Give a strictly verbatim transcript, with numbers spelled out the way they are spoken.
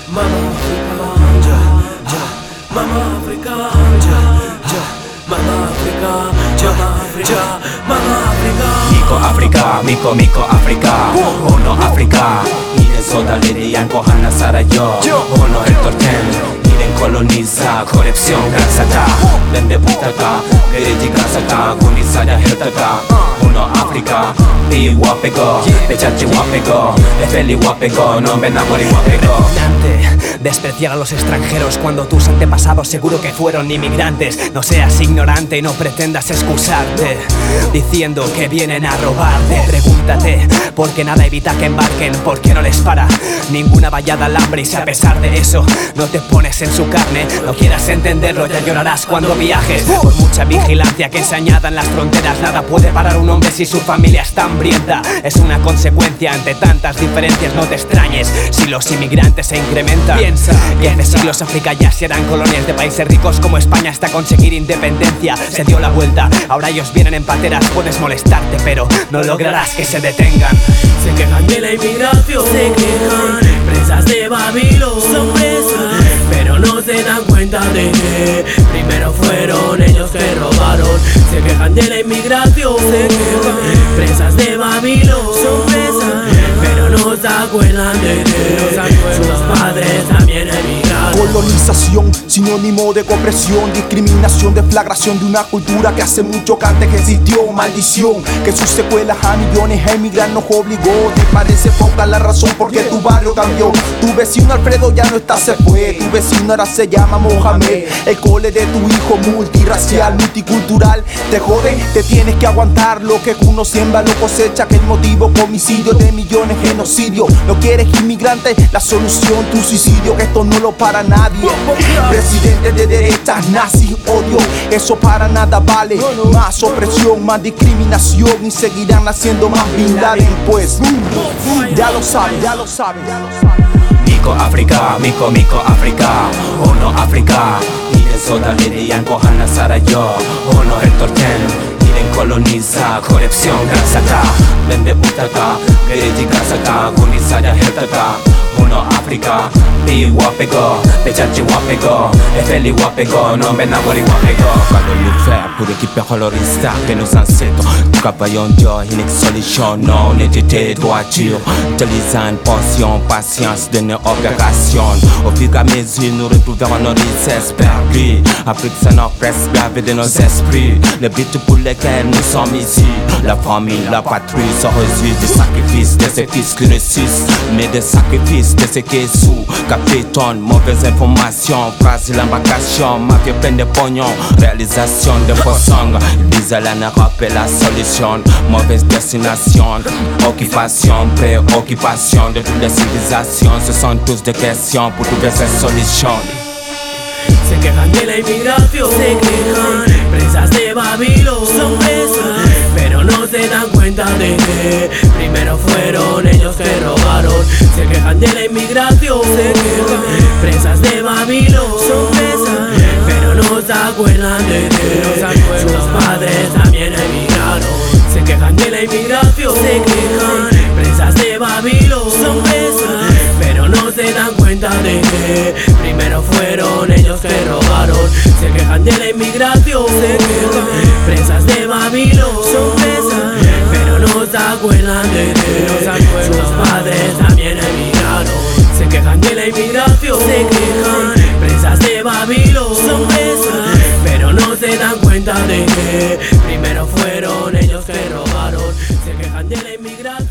Mama Africa, ja, ja. Mama Africa, ja, ja. Mama Africa, Mama Africa, Mama Africa. Miko Africa, Miko Miko Africa. Ono Africa. 이는 쏟아내리 않고 하나 살아요. ono Hector Ten. 이는 coloniza, corrupción 가사다. 랜드부터가 그리지 가사가 군이 사냐 했다가 ono Africa. 비 와빼고 배찾지 와빼고 에펠리 와빼고 너 맨날 머리 와빼고. Despreciar a los extranjeros cuando tus antepasados seguro que fueron inmigrantes. No seas ignorante y no pretendas excusarte diciendo que vienen a robarte. Pregúntate por qué nada evita que embarquen, por qué no les para ninguna vallada al hambre. Y si a pesar de eso no te pones en su carne, no quieras entenderlo, ya llorarás cuando viajes. Por mucha vigilancia que se añada en las fronteras, nada puede parar un hombre si su familia está hambrienta. Es una consecuencia ante tantas diferencias, no te extrañes si los inmigrantes se incrementan. Piensa que hace siglos África ya se eran colonias de países ricos como España hasta conseguir independencia. Se dio la vuelta, ahora ellos vienen en pateras. Puedes molestarte pero no lograrás que se detengan. Se quejan de la inmigración, se quejan, presas de Babilón, son presas, pero no se dan cuenta de que primero fueron ellos que robaron. Se quejan de la inmigración, se quejan, presas de Babilón, son presas, pero no se acuerdan de que sus padres también emigraron. Colonización, sinónimo de opresión, discriminación, deflagración de una cultura que hace mucho que antes existió. Maldición, que sus secuelas a millones a emigrar nos obligó. Te parece poca la razón porque tu barrio cambió. Tu vecino Alfredo ya no está, se fue. Tu vecino ahora se llama Mohamed. El cole de tu hijo multirracial, multicultural. Te joden, te tienes que aguantar. Lo que uno siembra lo cosecha, que el motivo homicidio de millones, genocidio. No quieres inmigrante, la solución tu suicidio, que esto no lo para nadie. Presidentes de derechas, nazis, odio, eso para nada vale. Más opresión, más discriminación y seguirán haciendo más Bin Laden, pues ya lo saben, ya lo saben, ya lo saben. Miko Africa, Miko Miko Africa. ono Africa. 이는 쏟아내리 않고 하나 살아요. ono Hector Ten. 이는 coloniza, corrupción 가사다. 랜드부터가 그리지 가사가 군이 사냐 했다가 ono Africa. 비 와빼고 배찾지 와빼고 에펠리 와빼고 너 맨날 머리 와빼고. Cuando luché pour récupérer leur histoire de nos ancêtres, travaillons dur, une solution, non honnêteté, droiture, utilisant passion, patience de nos opérations. Au fur et à mesure, nous retrouvons nos richesses perdues. Afrique, c'est notre presque gravé de nos esprits. Le but pour lequel nous sommes ici, la famille, la patrie, se résume des sacrifices de ces fils qui ressuscitent, mais des sacrifices de ceux qui sous. Capitaine, mauvaise information, phrase l'embarcation, mafia pleine de pognon, réalisation de faux songs. Diesel en Europe est la solution, mauvaise destination, occupation, préoccupation de toutes les civilisations. Ce sont tous des questions pour trouver ces solutions. Se quejan de la inmigración, se quejan, presas de Babilón, son presas, pero no se dan cuenta de que primero fueron ellos que robaron. Se quejan de la inmigración, se quejan, presas de Babilón, son presas, pero no se acuerdan de que sus padres también emigraron. Se quejan de la inmigración, se quejan, presas de Babilón, son presas, pero no se dan cuenta de que primero fueron ellos que robaron. Se quejan de la inmigración, se quejan, presas de Babilón, son presas, pero no se acuerdan de que sus padres también emigraron. Se quejan de la inmigración, se quejan, presas de Babilón, son presas, pero no se dan cuenta de que primero fueron ellos que robaron. Se quejan de la inmigración.